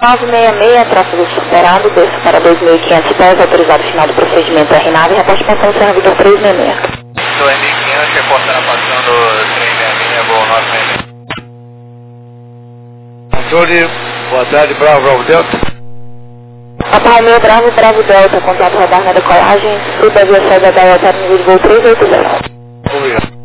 966, tráfego superado, desço para 2.500 pés, autorizado final do procedimento R9, reporte passando Serra Vitor 366. 2.500, reportando passando 366, voo 966. Controle, boa tarde, Bravo, Bravo Delta. Papa Romeo, Bravo, Bravo Delta, contato radar na decolagem, sul da via saída da Delta, nível de voo 380. Obrigado.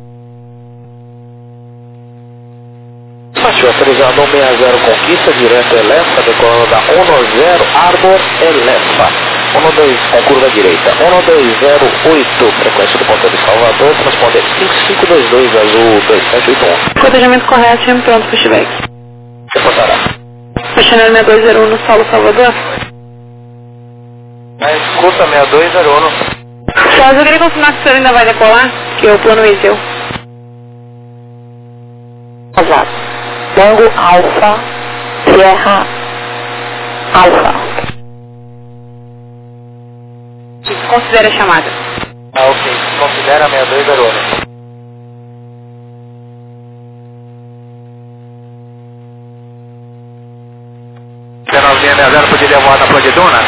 Machou, autorizado 160 Conquista, direto Elefa, decolando da 110 Arbor Elefa. 120 com curva direita, 12008, frequência do ponto de Salvador, transponder 5522 azul 2781. Cotejamento correto, time pronto, pushback. Reportará. Questionário 6201 no solo Salvador. Escuta 6201. Só eu queria confirmar que o senhor ainda vai decolar, que o plano Iseu. Exato. Tango Alfa, Sierra Alfa. Considere a chamada. Ok, considera 6201. P960, poderia voar na Plodiduna?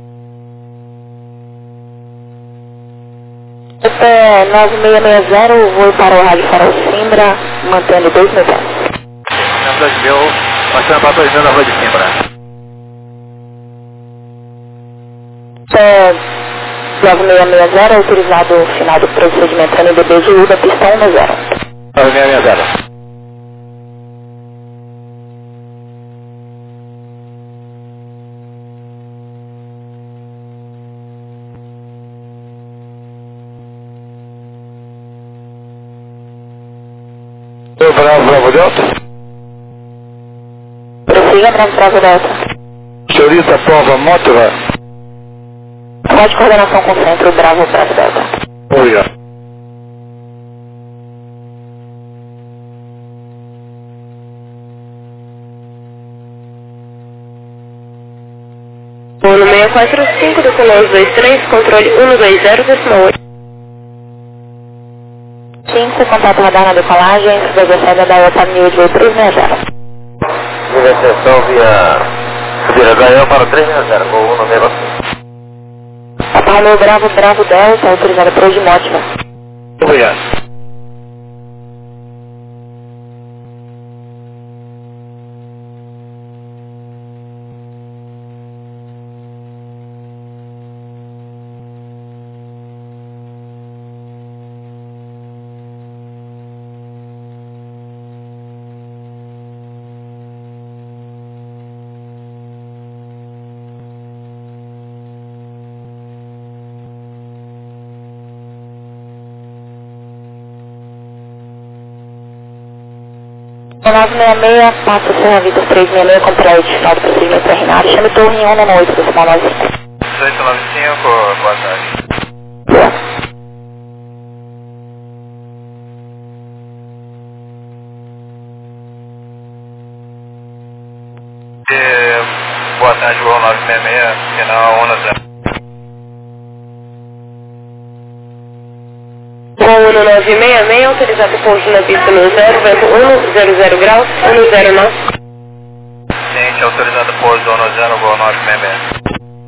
Até 9660, vou para o Rádio Farol Simbra, mantendo 2.000 pés. 2000, passando para 2000 na rua de Simbra. Até 9660, autorizado o final do procedimento NDB de UDA, pistão 10. 9660. Bravo, Bravo Delta. Prossiga, Bravo, Bravo Delta. Senhorita Prova Mótiva. Voz de coordenação com centro, Bravo, Bravo Delta. Obrigado. Bolo 645 do Colos 23, controle 120,8. 5, contato radar na decolagem, sul da saída da Delta, nível de voo 360. Direção via Gael para 360, voo 165. Papa Romeo, Bravo, Bravo Delta, autorizado por hoje Mótima. Obrigado. O 966, passa Serra Vitor 366, com prédio final do procedimento terminado, chame torre em 198, decimal 95. 1895, boa tarde. Boa. Boa tarde, voo 966, final 10. Voo 1966, autorizado pouso na pista no 0, vento 100 graus, 109. Ciente, autorizado pouso 10, voo 966.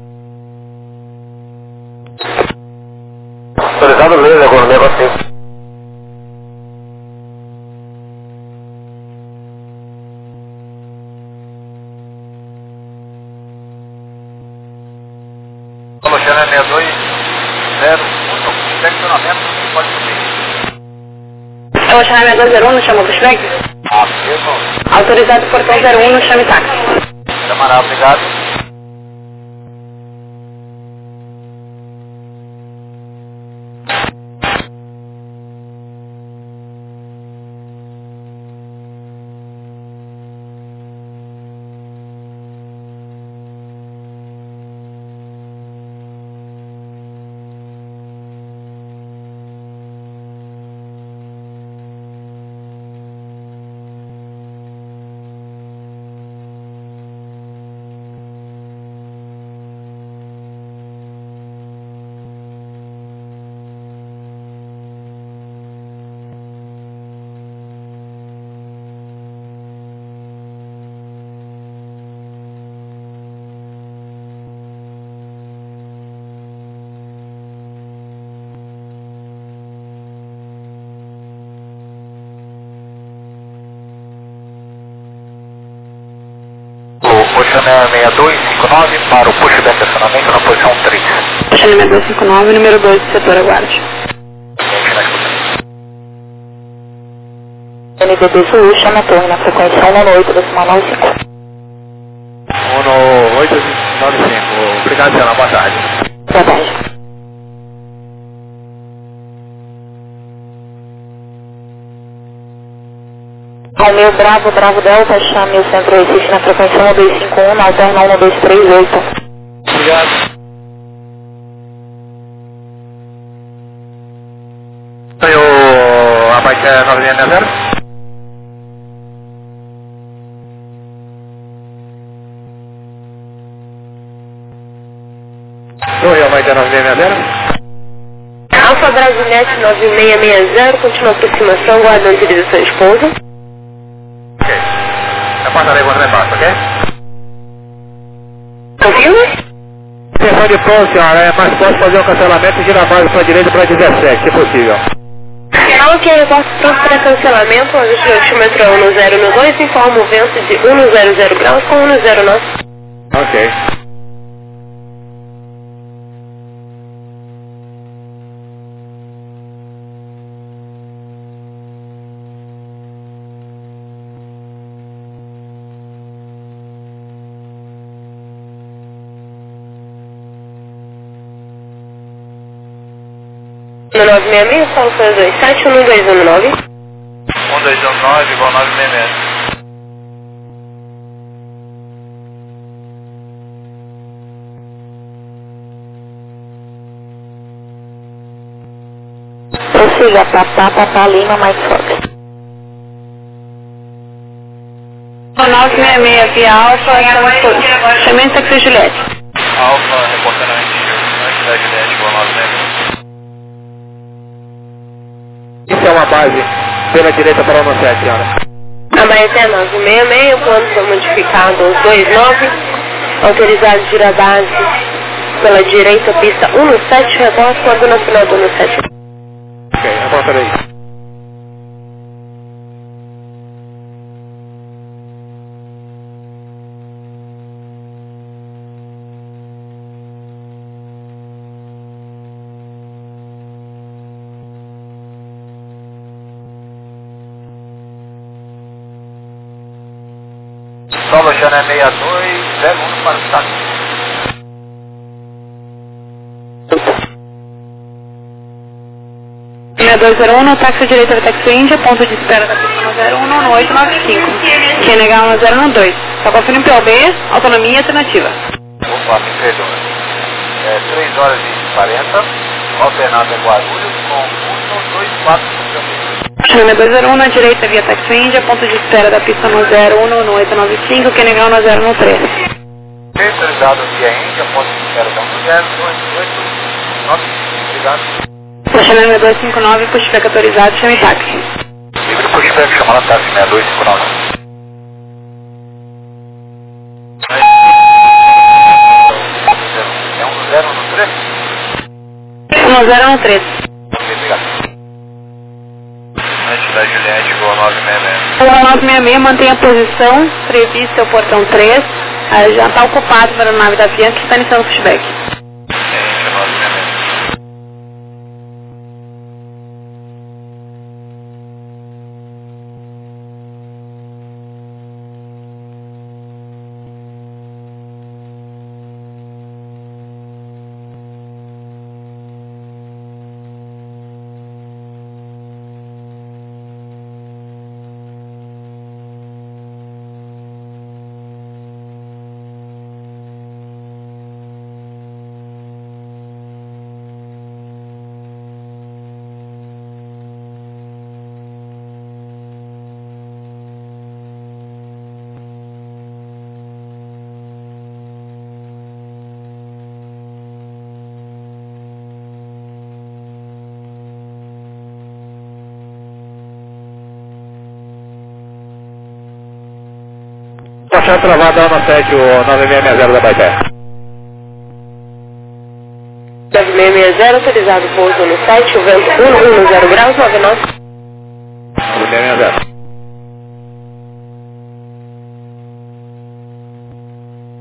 Autorizado mesmo, agora o negócio. Colocando 620, seccionamento, pode subir. Eu vou chamar 201 no chama pushback. Mesmo? Autorizado portão 01 no chame táxi. Camarada, obrigado. Chanel 6259 para o pushback acionamento na posição 3. Chanel 6259, número 2 do setor, aguarde. NDB Solution na torre na frequência 118,95. 11895. Obrigado, Senhora. Boa tarde. Boa tarde. Romeu Bravo, Bravo Delta, chame o centro Recife na frequência 1251, na alterna 1238. Obrigado. Senhor, a bike é 960? Oi, a bike é 960? Alfa Brasilete 9660, continua a aproximação, guarda a utilização de pouso. Ok. Eu passarei quando me passa, ok? Confirma? Atenção de pão, senhora, mas posso fazer um cancelamento e girar a base para a direita para 17, se possível. Ok, eu posso pronto para cancelamento, onde o altímetro é 1012, informa o vento de 100 graus com 109. Ok. No 966, Paulo foi 27, 1219. 1219 igual 966. Prossiga, Papá Lima, mais Fox. 966, via Alfa, chamento Taxi Juliette. Alfa, reportando a Cidade Juliette igual 966. Isso é uma base pela direita para o 17, senhora. A Baeté 966, o plano foi modificado aos 29, autorizado de girar base pela direita, pista 17, retorno quando no final do 17. Ok, reportarei. Solo Chanel 6201 para o táxi. Chanel 201, no táxi direito da Taxi Índia, ponto de espera da pista 01 no 895. QNH 1012. Só confirma POB, autonomia e alternativa. Opa, me perdoa. 3 horas e 40, alternado em Guarulhos com 124 também. Chanel 201, na direita via Taxi Índia, ponto de espera da pista 01 no 895, QNH 1013. Centralizado via Índia, ponto de espera da 10289. Obrigado. Chanel 259, pushback autorizado, chame táxi. Livre pushback, chamando a táxi 6259. É 1013. Obrigado. Cidade Juliette, igual 966. O 966 mantém a posição prevista ao portão 3, já está ocupado para a nave da Bianca que está iniciando o pushback. Índia 966. Baixar travada na 7, o 9660 da Baité. 9660, autorizado pouso no 7, o vento 110 graus, 99. 9660.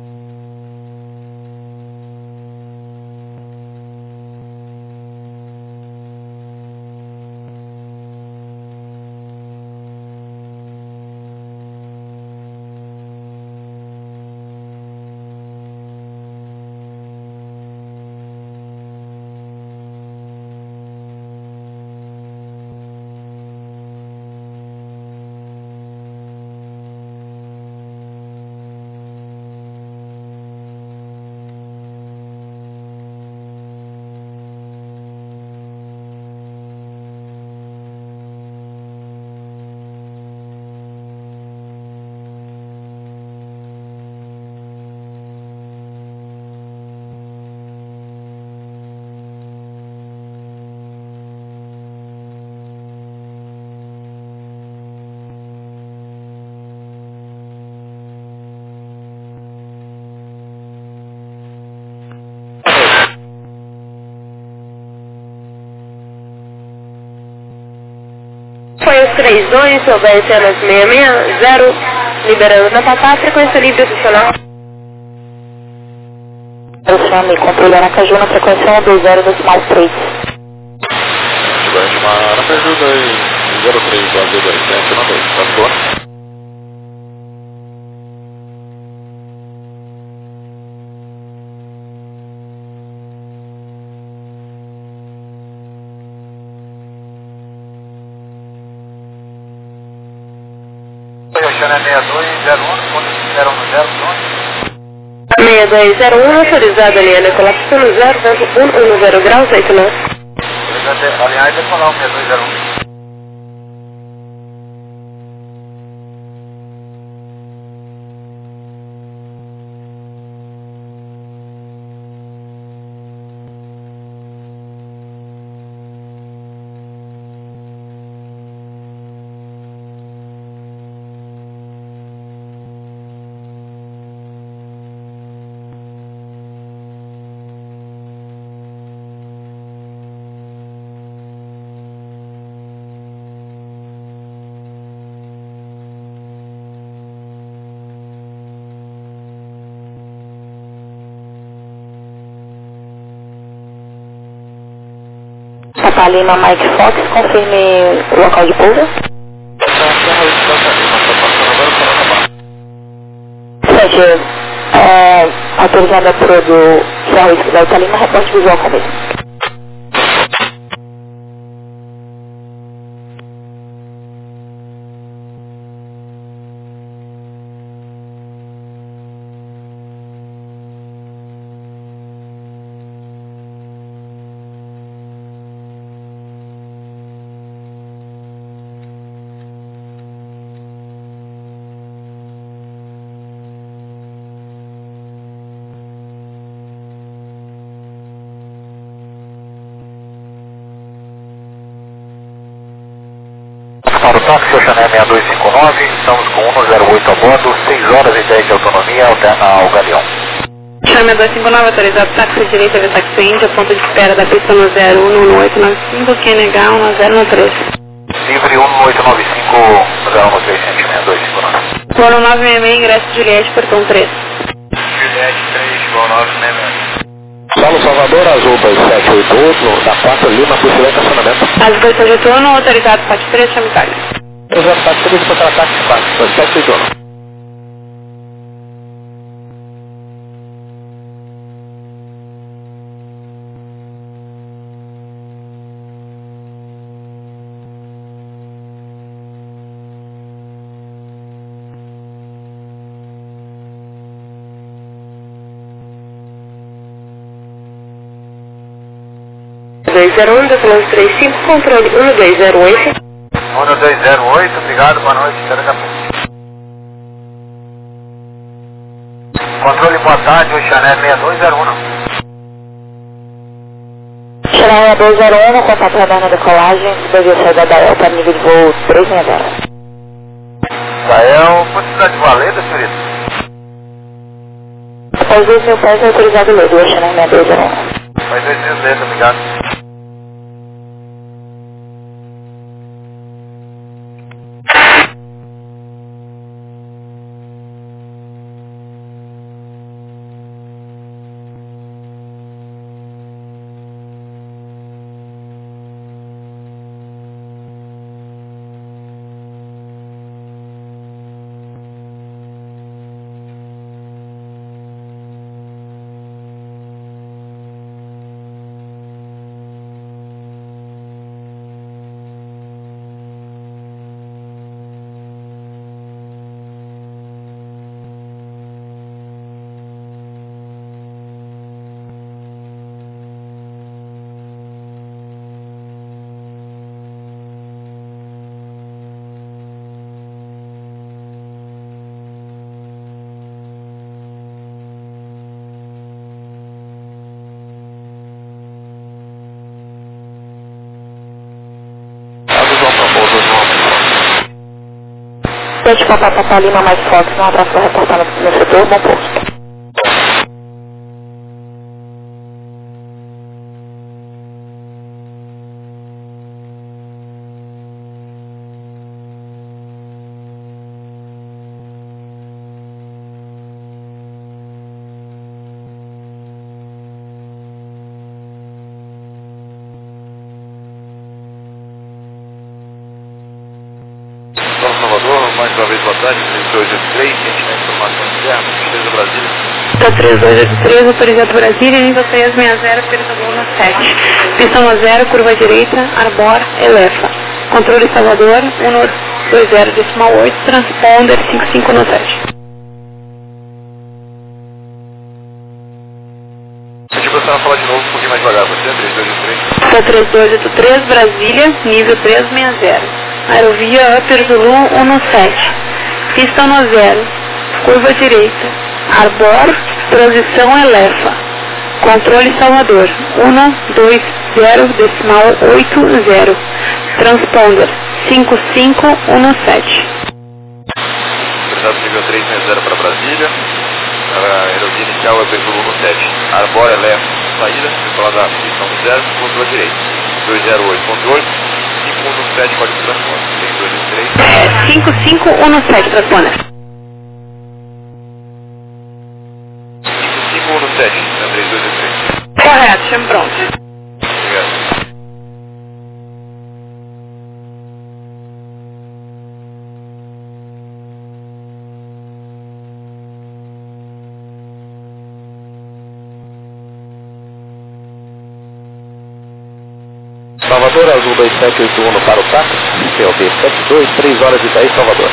32, obedecendo as 660, liberando na Papá, frequência livre adicional. Chame, controle Aracaju na frequência 120 decimal 3. Grande Mar, Aracaju 203, Brasil 2792, tá bom? Oceana 6201, ponto de espera 10, 6201, autorizado a linha Nicolás no 0.110 graus, 8 nós. aliás, decolar o 6201. Papa Lima Mike Fox, confirme o local de pouso. Sete, autorizada por do Serra Whisky da Italina, reporte visual com mesmo. Para o táxi, Oceana 6259, estamos com 108 a bordo, 6 horas e 10 de autonomia, alterna ao Galeão. Chame 259, autorizado táxi direita de táxi Índia, ponto de espera da pista no 011895, QNH 1013. Livre 1895, 013, sentimento 259. Voo 966, ingresso Juliette, portão 3. Juliette 3, voo 966. Solo Salvador, Azul 2788, da 4 Lima, possível estacionamento. As 2 de turno, autorizado parte 3, chame táxi. Exato, táxi 3 para táxi 4, 2788. Decimando 35, controle 1208. 1208, obrigado, boa noite, até daqui a pouco. Controle, boa tarde, Oceana 6201. Xerai 201, contato radar na decolagem, devia sair da Dael para nível de voo 360. Dael, quantidade de valeta, senhorita? Após 2.000 pés é autorizado o lodo, Xerai 6201. Faz 2 vezes, obrigado. Pede Papa Papa Lima mais Fox, um abraço para reportar no setor, bom posto. uma vez, boa tarde, 3283, quem tiver informação de terra, Defesa Brasília. Pista 3283, autorizado Brasília, nível 360, Pertoluna 7. Pista 10, curva direita, Arbor, Elefa. Controle Salvador, 120,8, transponder 5517. A gente gostaria de falar de novo um pouquinho mais devagar, você, 3283. Pista 3283, Brasília, nível 360. Aerovia Upper Zulu 17. Pista 10, curva direita, Arbor, transição Elefa. Controle Salvador, 120,80. Transponder 5517. Autorizado nível 360 para Brasília. Aerovia inicial é Zulu 7. Arbor, Elefa, saída, falar da pista 10, controle direito. 208, controle. 5517, código de transponder. 3283. 5517, transponder. 5517, né, 3283. Correto, chame pronto. Obrigado. Salvador, Azul 2781 para o táxi, POB 72, 3 horas e 10, Salvador.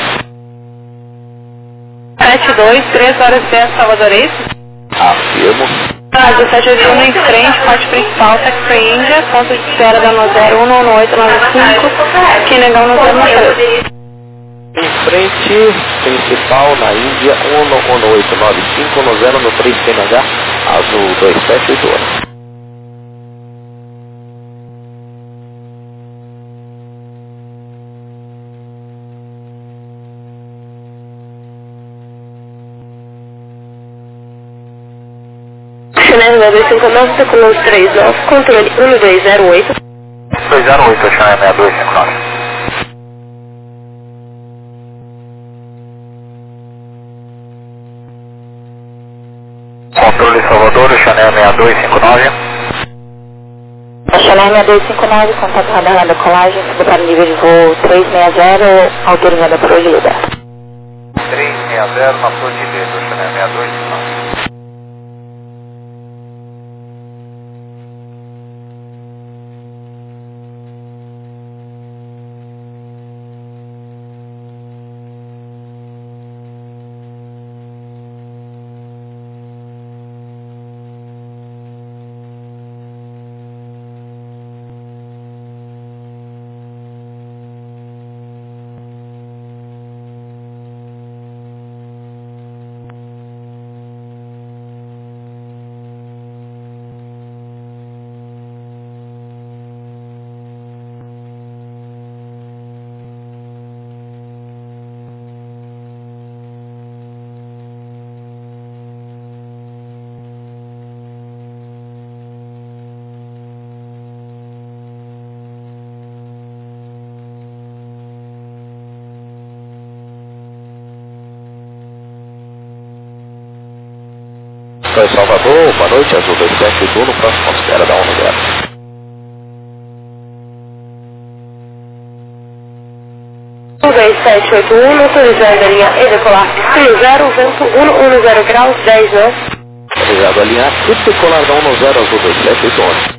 72, 3 horas e 10, Salvador, é isso? Afirmo. 1781 em frente, parte principal, Taxi Índia, ponto de espera da 011895, que negão no 093. Em frente, principal na Índia, 11895, no 0 no 3 CNH, Azul 2781. Chanel 959, Tecoloso 39, controle 1208. 208, Chanel 6259. Controle Salvador, Chanel 6259. Chanel 6259, contato radar na decolagem, subindo nível de voo 360, autorizada por hoje lugar. 360, na flor de dedo, Chanel 6259. Oi, Salvador, boa noite, Azul 2781, no próximo espera da 10. 2781, autorizando a linha E decolar 30, vento 110 graus, 10 nós. Obrigado, alinhar, tudo decolar da 10, Azul 2781.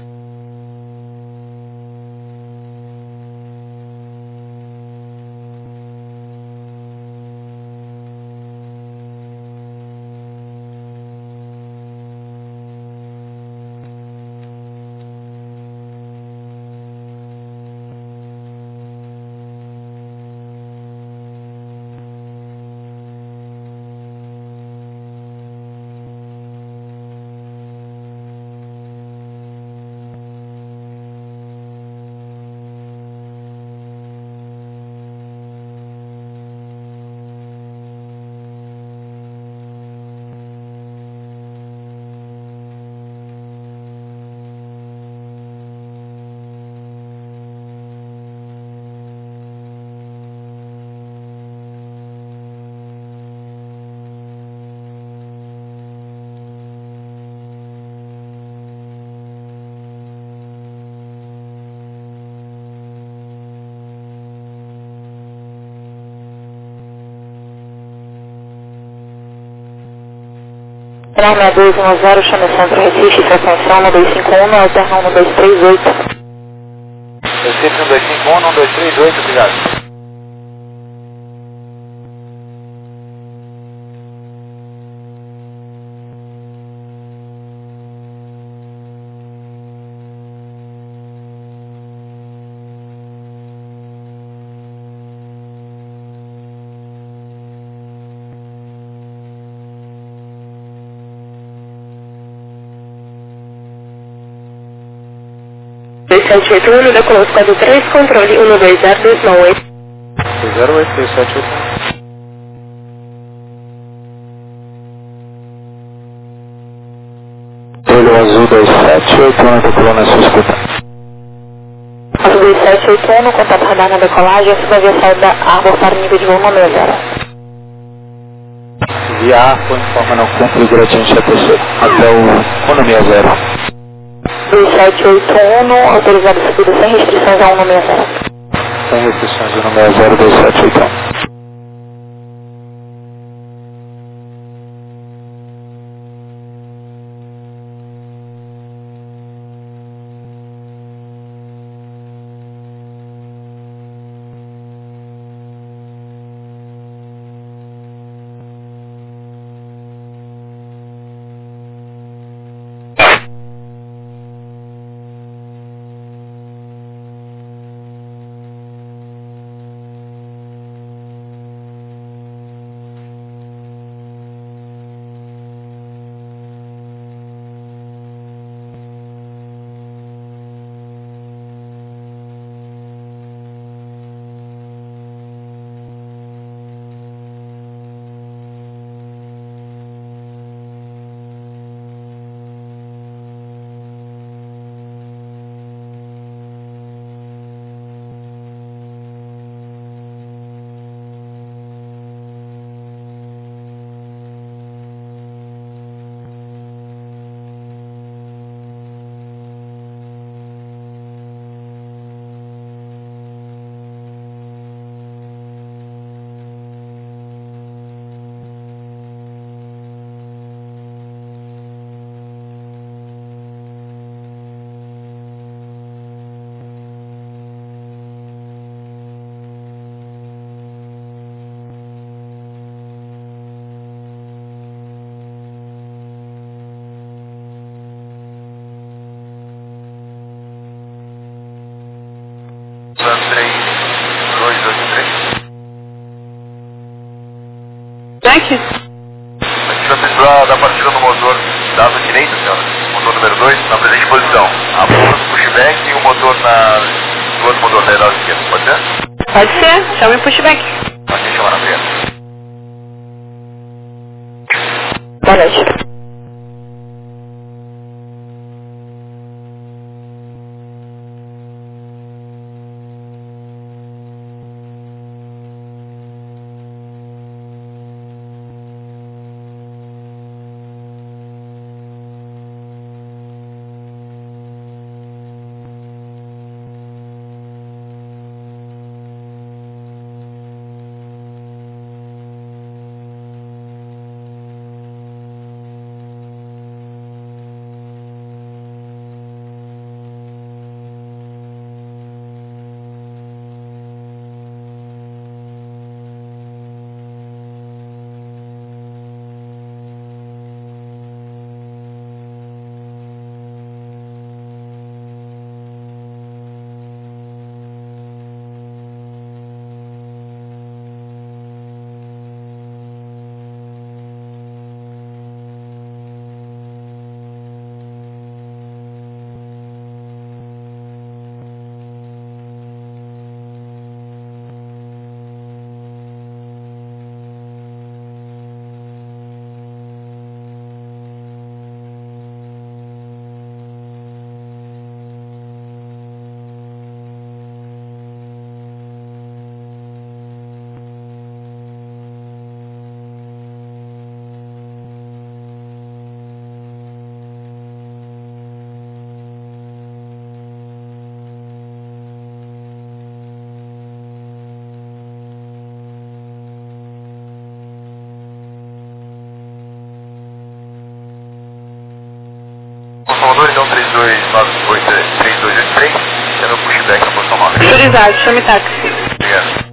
6210, chame Centro Recife, frequência 1251, alterna 1238. Recife 1251, 1238, obrigado. (2781), decolou quadro 3, controle 120298. 08, 2781. Olho azul 2781, decolou na sua escuta. Azul 2781, contato radar na decolagem, essa via saída da Arbor para nível de voo 90. Via Arco informa não cumpre diretamente ATC, até o Economia Zero. 2781, autorizado subida sem restrições a 160. Sem restrições, Economia Zero 2781. Jack? Ativa a pessoa da partida do motor da asa direita, senhora. Motor número 2, na presente posição. A ponta do pushback e o motor do outro motor da asa esquerda. Pode ser? Pode ser, chame o pushback. Aqui chamar na frente. Boa noite. Salvador, então 3283, sendo pushback na posição 9. Autorizado, chame táxi. Obrigado.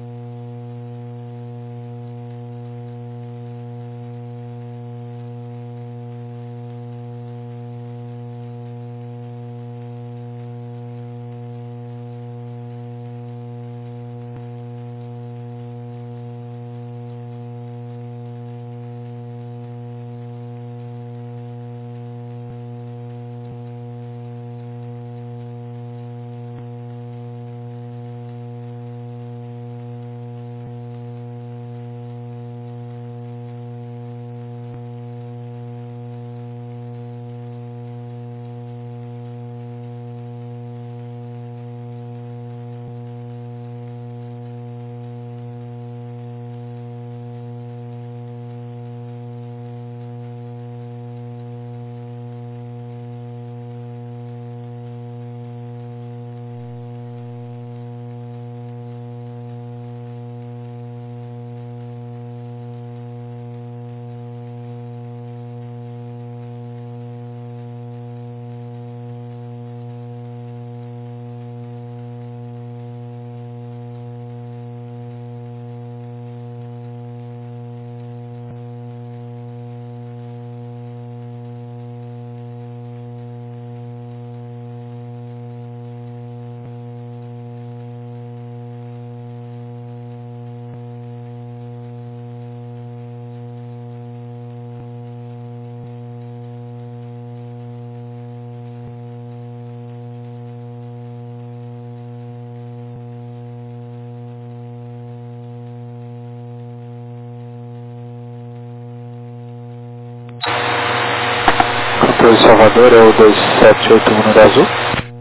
Controle Salvador é o 2781 da Azul.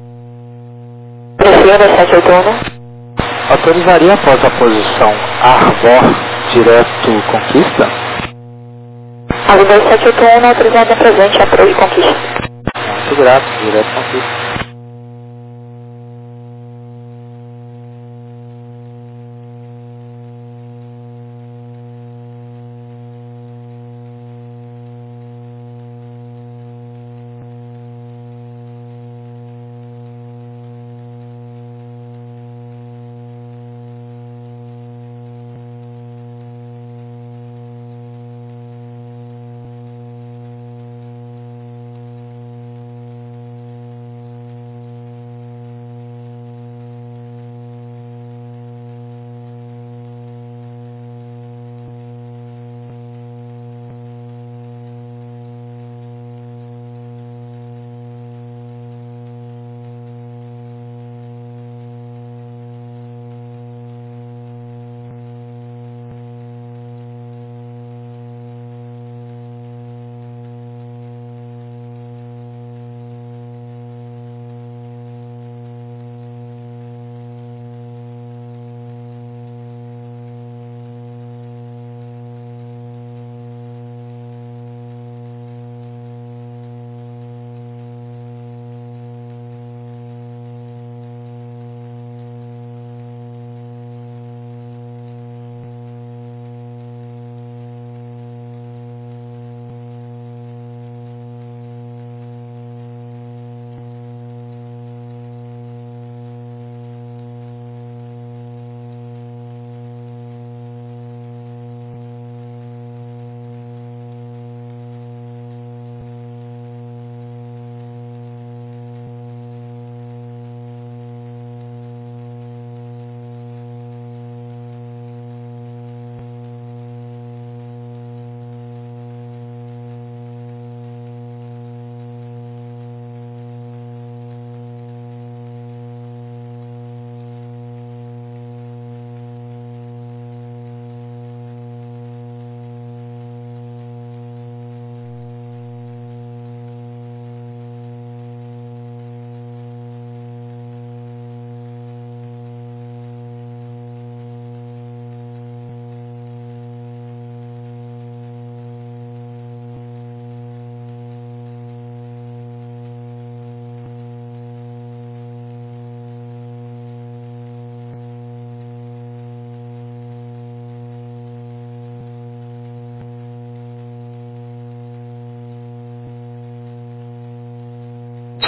Prefiro 2781. Autorizaria após a posição Arbor direto Conquista? A 2781 não autorizada presente, apoio e conquista. Muito grato, direto Conquista.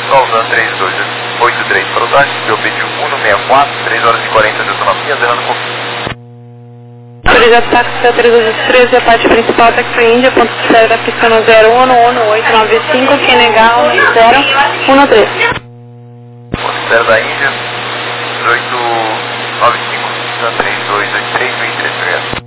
pessoal, usando 3283 para o táxi, eu pedi 164, 3 horas e 40 de autonomia, zerando com... Autorizado táxi 3213, a parte principal táxi Índia, ponto de saída da pista no 0111895, quem negar 013. Ponto de saída da Índia, 1895, 3283, 1013, obrigado.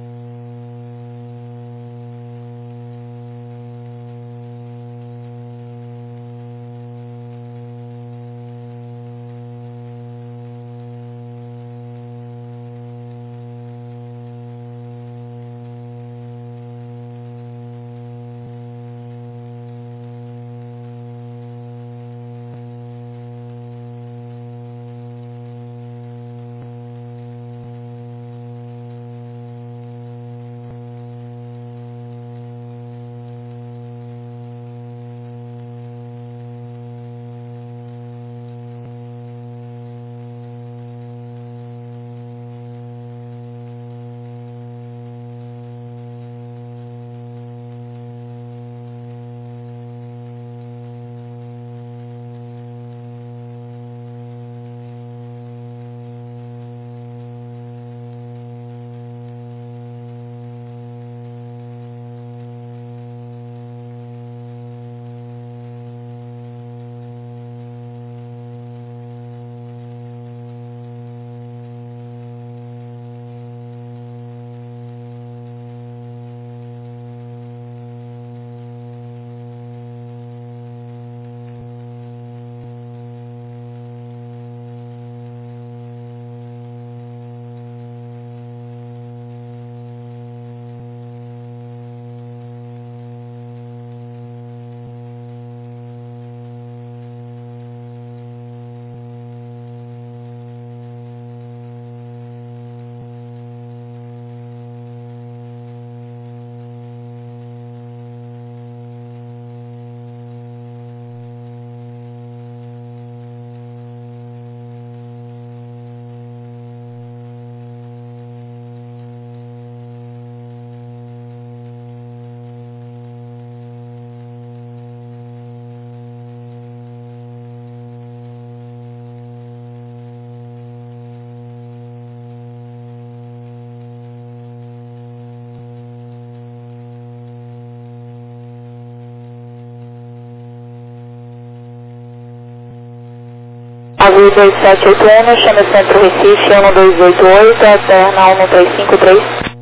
Azul 2781, chama Centro Recife 1288, Eterna 1353.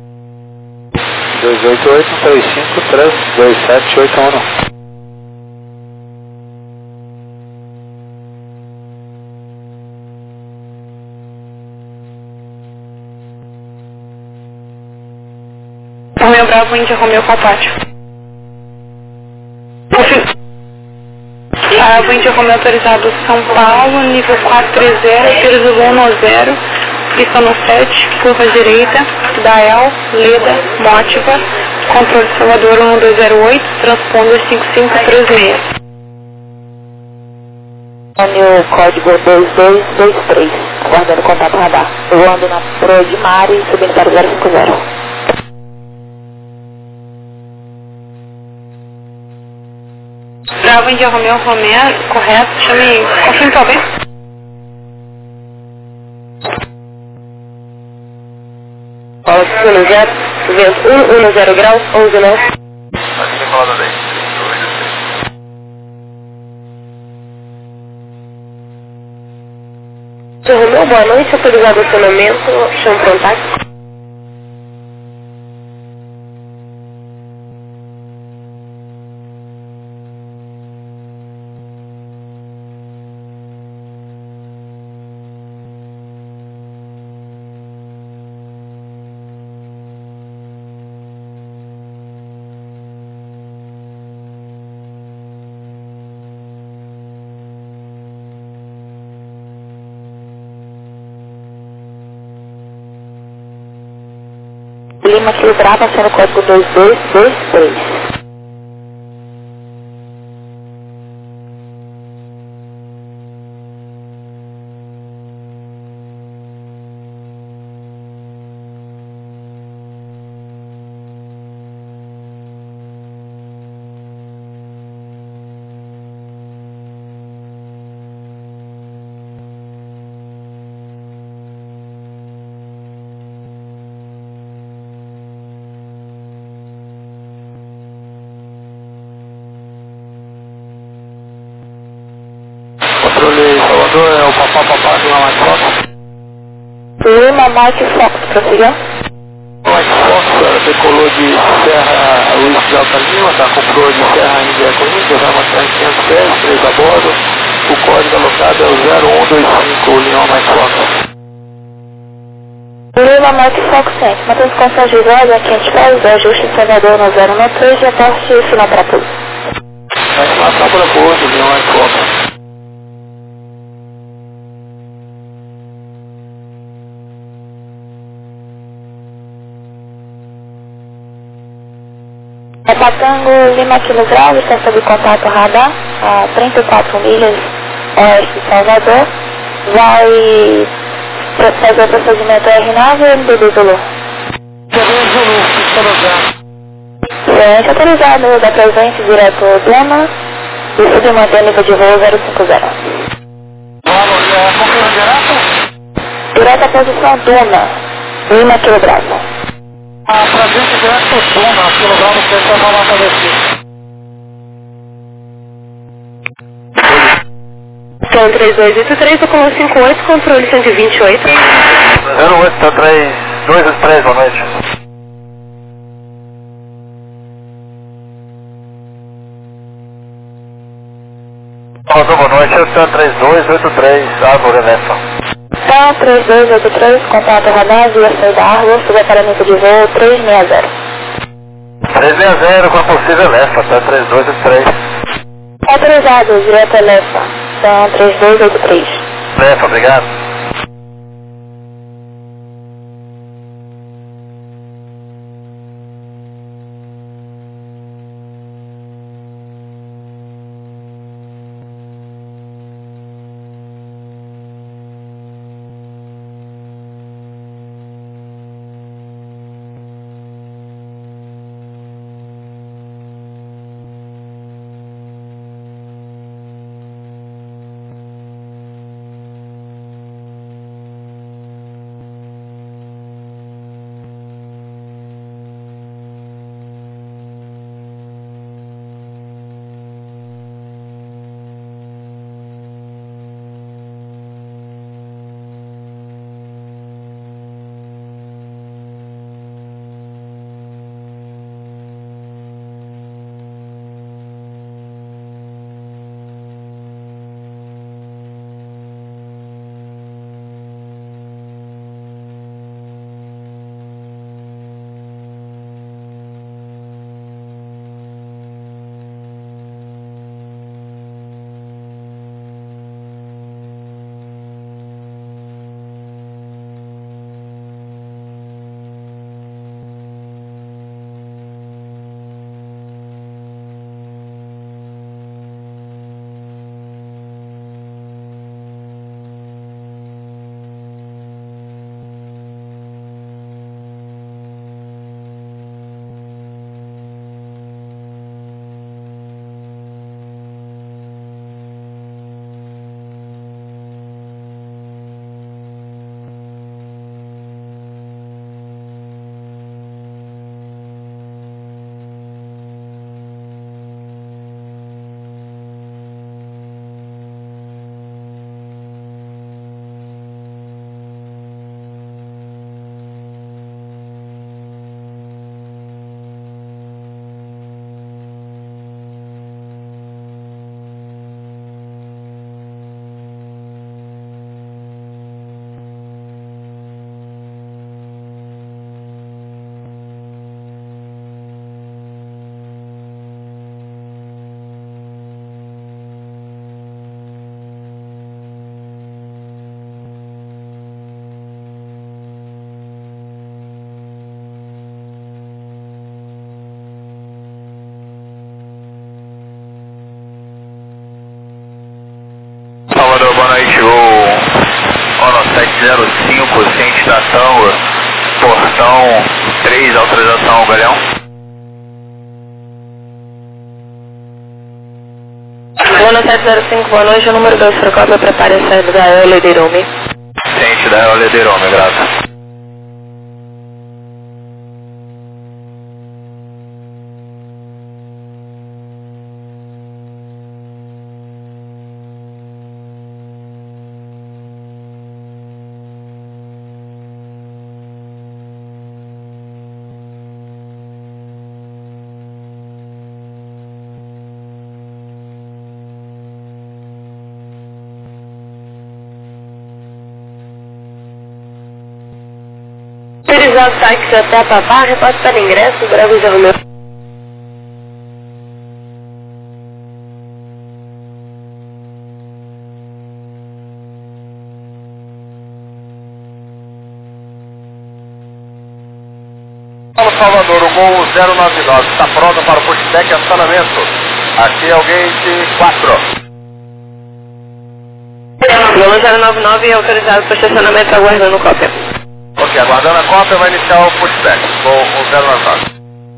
288-353-2781. Romeu Bravo, Índia, Romeu Calpátio. Bravo, Índia, Romeu autorizado São Paulo, nível 430, Peso 190, pista no 7, curva direita, Dael, Leda, Mótiva, controle Salvador 1208, transponder 5536. O código 2223, aguardando contato radar. Eu ando na Pro de Mari, subindo para o 050. Bravo, Índia, Romeu, correto, chame, confirme talvez. Fala 110, vento 110 graus, 11 nós. Aqui tem falado 10, 3283. Seu Romeu, boa noite, autorizado o acionamento, chama para um táxi. Lima Kilo Brava, sendo código 2223. Papá, Lima Mike Fox. Lima Mike Fox, prossiga. Mike Fox decolou de Serra Luiz de Alta Lima, tá com proa de Serra Índia Corinthians, vai mostrar em 500 pés, 3 a bordo. O código alocado é o 0125, Lima Mike Fox. Lima Mike Fox 100, mantém-se com São José, a 500 pés, ajuste Salvador no 013, reporte final para pouso. Estimação para pouso, Lima Mike Fox. Patango Lima Kilo Grau, está sob contato radar, a 34 milhas oeste de Salvador. Vai fazer o procedimento R9 ou MDB Zulu? Ciente autorizado da presente direto Duna e submanter nível de voo 050. Direto à posição Duna, Lima Kilo Grau. Presente direto Duna, quilograma, você vai lá para descer. Som 3283, Tocolo 58, controle 128. 0883, 283, boa noite. Boa noite, eu estou 3283, Árvore Elefa. Então, 3283, contato radar, via saída Árvore, subdeparamento de voo 360. 360 com a possível Elefa, tá? 3283. Autorizado, direto Elefa, são 3283. Elefa, obrigado. Salvador, boa noite, o ONO 705, ciente da Tango, portão 3, autorização, Galeão. ONO 705, boa noite, o número 2, Procópio, prepare a saída da Eole de Irome. Ciente da Eole de Irome, graças. Autorizado táxi até a Papá, repórter para ingresso, Bravo Zé Romeu. Salvador, o gol 099, está pronto para o pushback e acionamento. Aqui alguém de 4. Gol 099 autorizado para estacionamento, aguardando cópia. Ok, aguardando a cópia, vai iniciar o pushback, gol 099.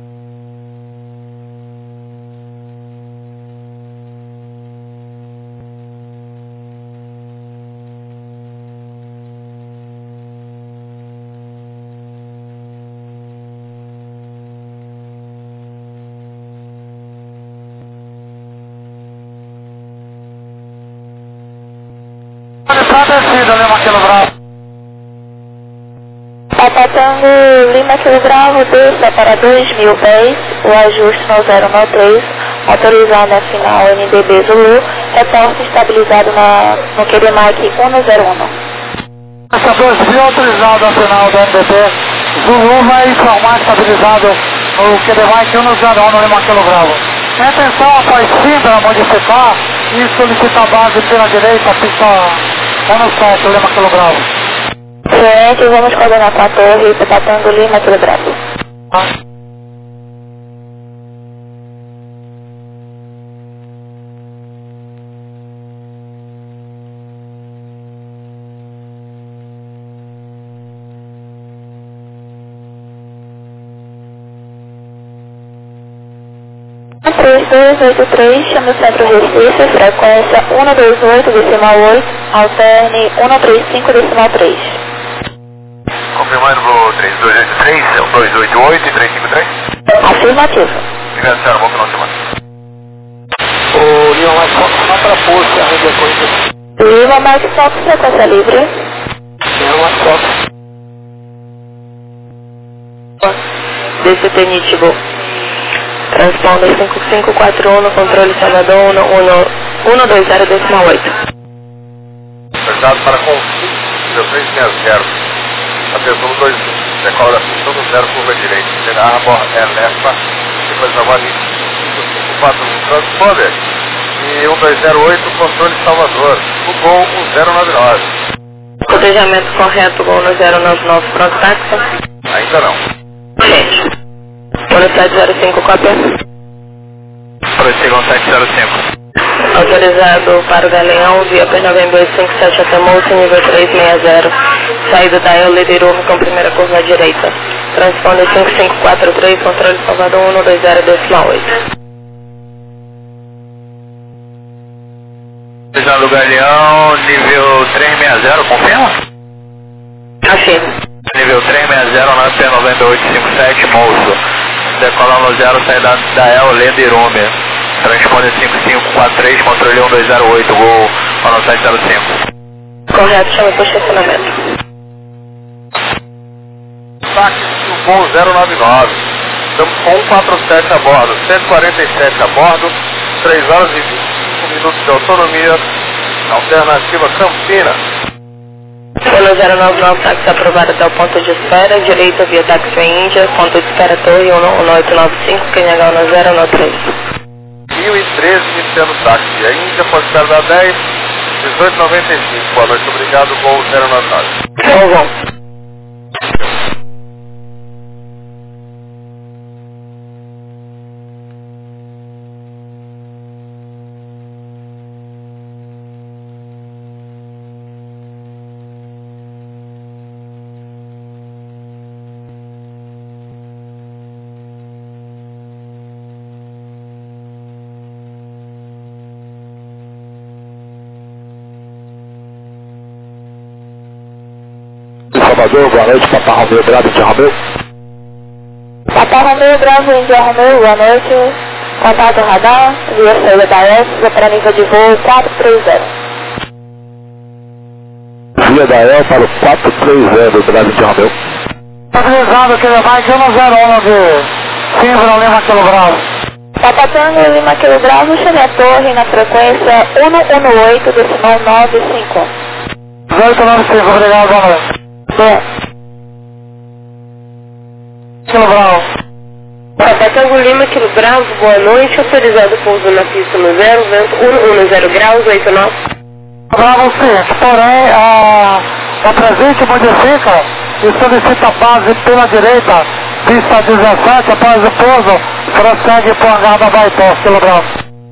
Papa Tango Lima Kilo Bravo, desça para 2000 pés, o ajuste no 093, autorizado a final NDB Zulu, reporte estabilizado no QD Mike 101. Essa 2000 autorizado a final do NDB Zulu vai informar estabilizado no QD Mike 101 no Lima Kilo Bravo. Atenção após sim para modificar e solicitar base pela direita, pista 17, Lima Kilo Bravo. Frente, vamos coordenar com a torre, Papa Tango Lima Kilo Bravo. A 3283, chama o centro Recife, frequência 128,8, alterne 135,3. Confirmando o 3283, 1288 e 353. Afirmativo. Obrigado, senhora, bom final de semana. O Lima mais forte só para força, a rede é corrida. Lima mais foto, frequência livre. Lima mais forte. DCT Nítibo. Transponder 5541 no controle Salvador 120,8. Verdade para conflito, 360. Atenção no 2, decola da pista do 0, curva direita. Será Arbor Lefa, depois da Vale 554 no Transponder. E 1208, controle Salvador. O gol 1099. Cotejamento correto, gol no 099, pronto táxi. Ainda não. Gente. Velocidade 05, cópia. Prossigam 705. Autorizado para o Galeão, via Pernambuco 257 até Moço, nível 360. Saída da El Ledirume com primeira curva à direita. Transponder 5543, controle Salvador 120,8. Autorizado Galeão, nível 360, confirma? Afirmo. Nível 360 na P9857, Moço. Decolando 0, saída da El Ledirume. Transponder 5543, controle 1208, gol 1705. Correto, chama para estacionamento. Táxi do gol 099. Estamos com 147 a bordo, 147 a bordo, 3 horas e 25 minutos de autonomia. Alternativa Campinas. Pelo 099, táxi aprovado até o ponto de espera, direita via táxi Índia, ponto de espera Torre 1895, QNH 1093. 1013 iniciando táxi. A Índia pode espera da 10, 1895. Boa noite, obrigado, gol 099. Salvão. Salvador, boa noite, Papa Romeu, Bravo, Índia Romeu. Papa Romeu, Bravo, Índia Romeu, boa noite. Contato radar, via saída da ESA para nível de voo 430. Via da El para o 430, Bravo, Índia Romeu. Autorizado que ele vai que 101 de Cinza, Lima Kilo Bravo. Papa Tango Lima Kilo Bravo, chame a torre na frequência 118, decimal 95. 1895, obrigado, boa noite. Bom. Kilo Bravo. Papa Tango Lima, Kilo Bravo, boa noite. Autorizado pouso na pista no 0, vento 110 graus, 89. Bravo 5, porém a presente modifica e solicita base pela direita, pista 17, após o pouso, prossegue para o hangar da Baitó, Kilo Bravo.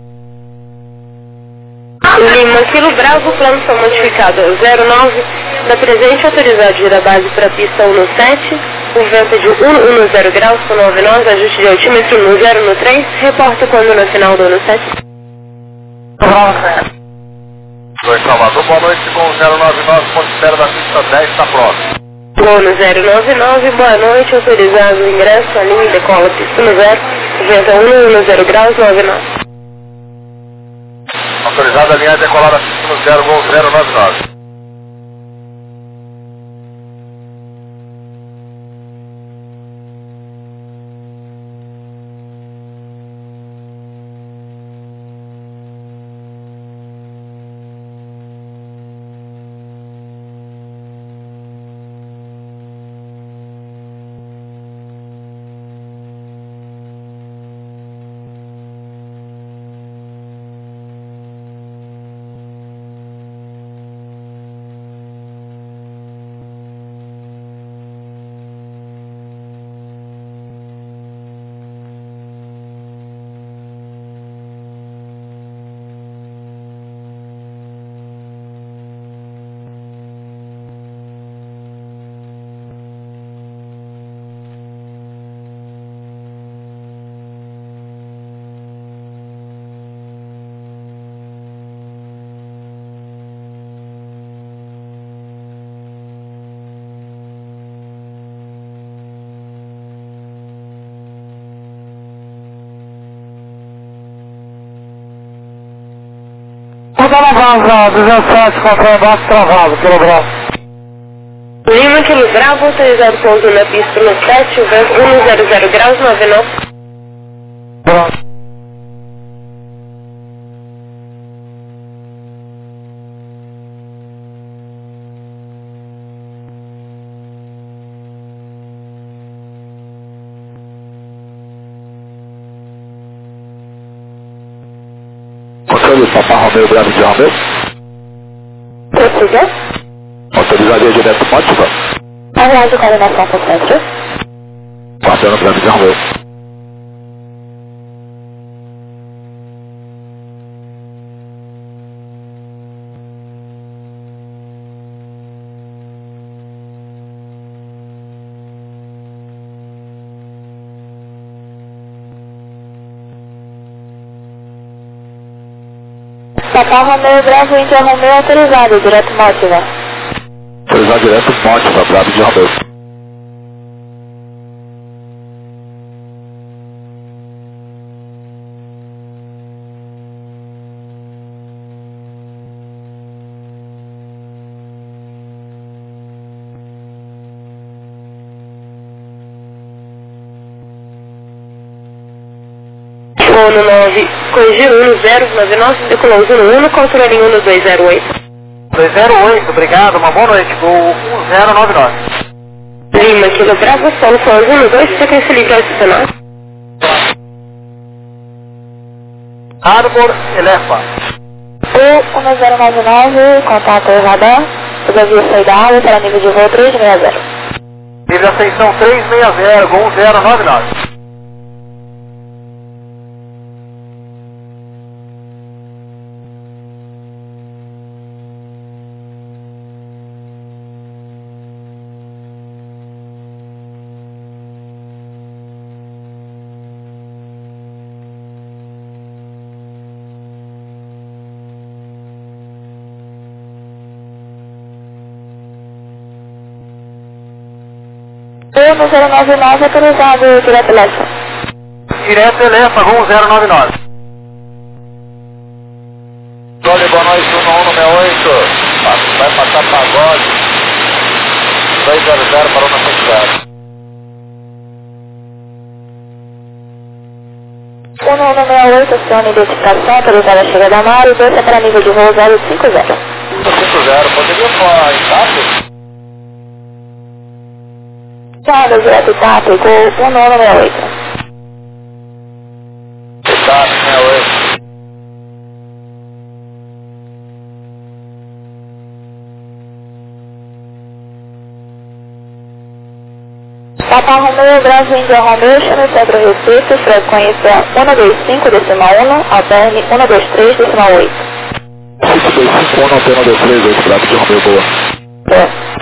Lima, Kilo Bravo, plano foi modificado 09, da presente autorizado de ir da base para a pista 17, o vento é de 110 graus com 99, ajuste de altímetro no 0 no 3, reporta quando no final do 17. Bravo. 2 Salvador, boa noite com 099, ponto de espera da pista 10, está próximo. Gol no 099, boa noite, autorizado o ingresso, a linha decola pista no 0, o vento é 110 graus, 99. Autorizada a linha decolada pista no 0, gol 099. Rodando vaza 17 contra embaixo travado, Kilo Bravo. Lima, Kilo Bravo, autorizado pouso na pista no 7, o vento 110 graus, 99. Bravo. Conselho Papa Romeu, Bravo de Romeu. Precisa? Autorizaria direto Mótiva. Aguarde coordenação por centro. Passando Bravo de Romeu. Papa Romeu Bravo, Inter Romeu autorizado, direto Mótiva. Autorizado direto Mótiva, Bravo de Romeu. Gol no 9, corrigiu 1099, decolou no 1, controle 1 no 208. 208, obrigado, uma boa noite, gol 1099. Lima, Kilo Bravo, solo são 1 no 2, frequência livre adicional. Arbor Elefa. O 1099, contato radar, rodovia Soidal, para nível de voo 360. Teve a seção 360, gol 1099. O 1099 autorizado direto Lefa. Direto Elefa, gol 1099. Olha, boa noite, 1168. Vai passar pagode. 200 para uma quantidade. 1168, aciona identificação, autorizada a chegada da mar e 2 para nível de voo 050. 50, poderia falar em rápido? Estrada, direto TAP, Gol 1968. TAP 68. Papa Romeo, Brasil, Índia Romeo, chama Centro Recife, frequência 125,1, alterne 123,8. 525, antena 238, Bravo de Romeo, boa. É.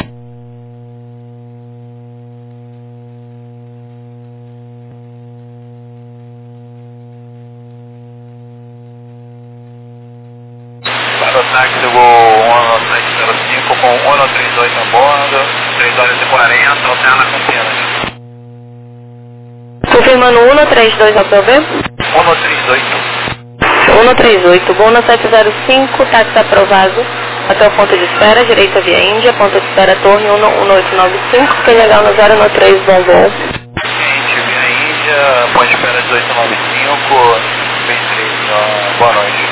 Para o táxi do Gol 1705 com 138 a bordo, 3 horas e 40, alterna com pena. Confirmando 132 ao seu ver? 138. 138, Gol 705, táxi aprovado. Até o ponto de espera, direita via Índia, ponto de espera Torre 1895, que é legal no 013, bom voo. Gente, via Índia, ponto de espera 1895, bem 3, boa noite.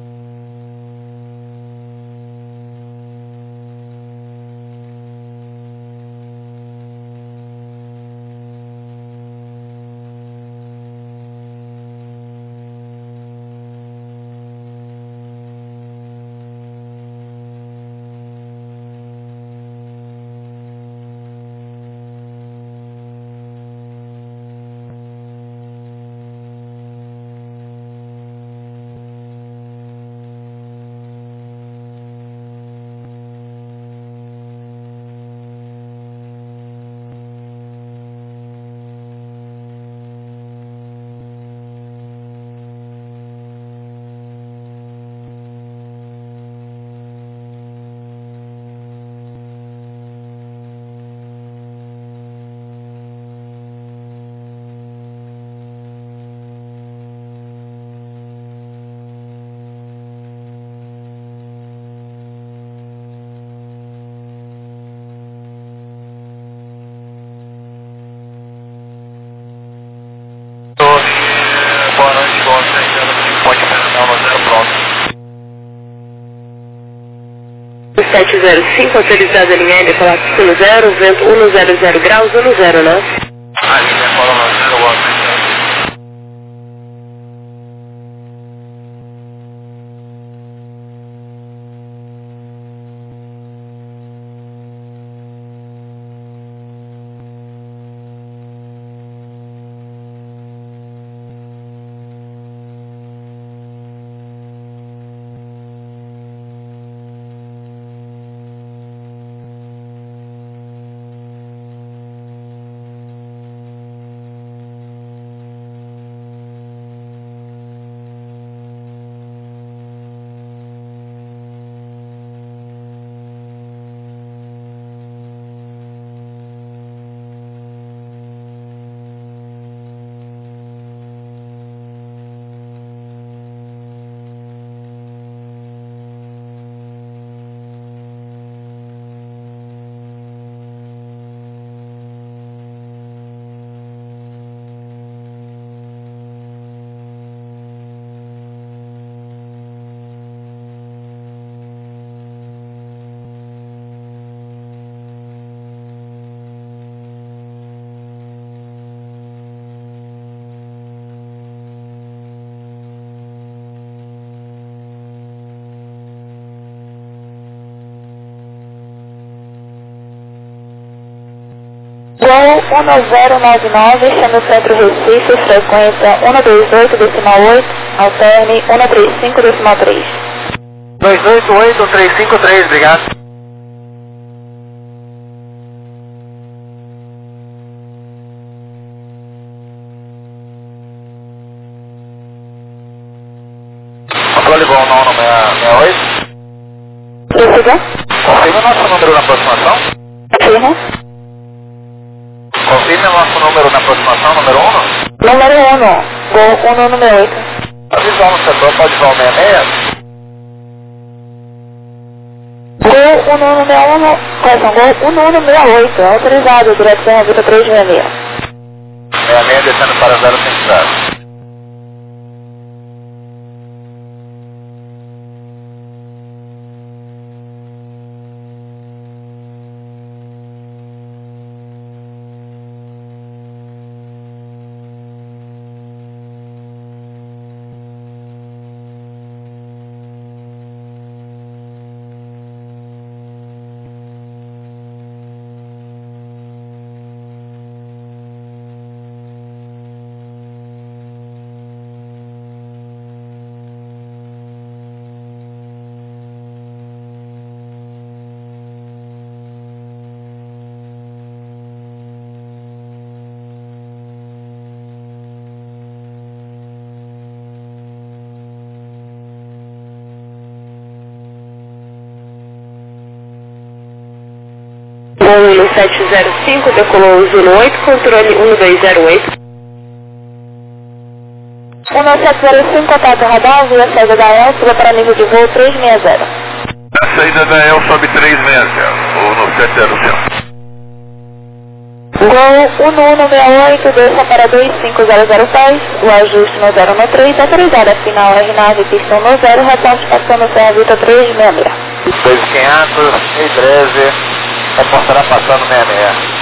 Boa noite, Gol 705, ponto de espera no 0, pronto. 705, autorizado a linha aérea, Palácio no 0, vento 100 graus, 10, né? A linha fala no 0, Gol 705. Gol 1099, chama o Centro Recife, frequência 128,8, alterne 135,3. 288, 353, obrigado. Controle Gol 968. Precisa? Confirme o nosso número na aproximação. Afirma. Confirme o nosso número na aproximação, número 1. Número 1, Gol 1198. Avisão no setor, pode voar 66. Gol 1161, correção, Gol 1168, autorizado, direção Vita 366. 66 descendo para 050. William 705, decolou Zulu 8, controle 1208. 1705, contato radar, via saída da EL, suba para nível de voo 360. A saída da EL sobe 360, ou no 705. Gol 1168, desça para 2500 pés, o ajuste no 013, autorizada final RNAV, pistão no 0, reporte passando Serra Vita 366. 2500, em breve, reportará passando 66.